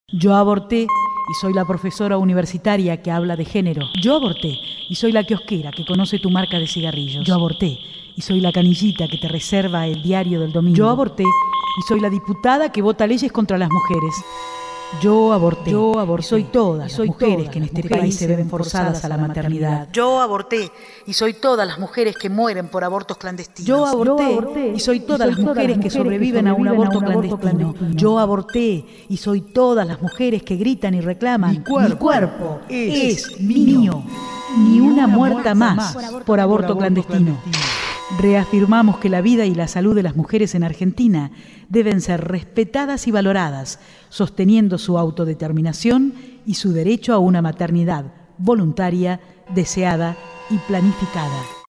Yo aborté y soy la profesora universitaria que habla de género. Yo aborté y soy la kiosquera que conoce tu marca de cigarrillos. Yo aborté y soy la canillita que te reserva el diario del domingo. Yo aborté y soy la diputada que vota leyes contra las mujeres. Yo aborté y soy todas las mujeres que en este país se ven forzadas a la maternidad. Yo aborté y soy todas las mujeres que mueren por abortos clandestinos. Yo aborté y soy todas las mujeres que sobreviven a un aborto clandestino. Yo aborté y soy todas las mujeres que gritan y reclaman: mi cuerpo es mío. Ni una muerta más por aborto clandestino. Reafirmamos que la vida y la salud de las mujeres en Argentina deben ser respetadas y valoradas, sosteniendo su autodeterminación y su derecho a una maternidad voluntaria, deseada y planificada.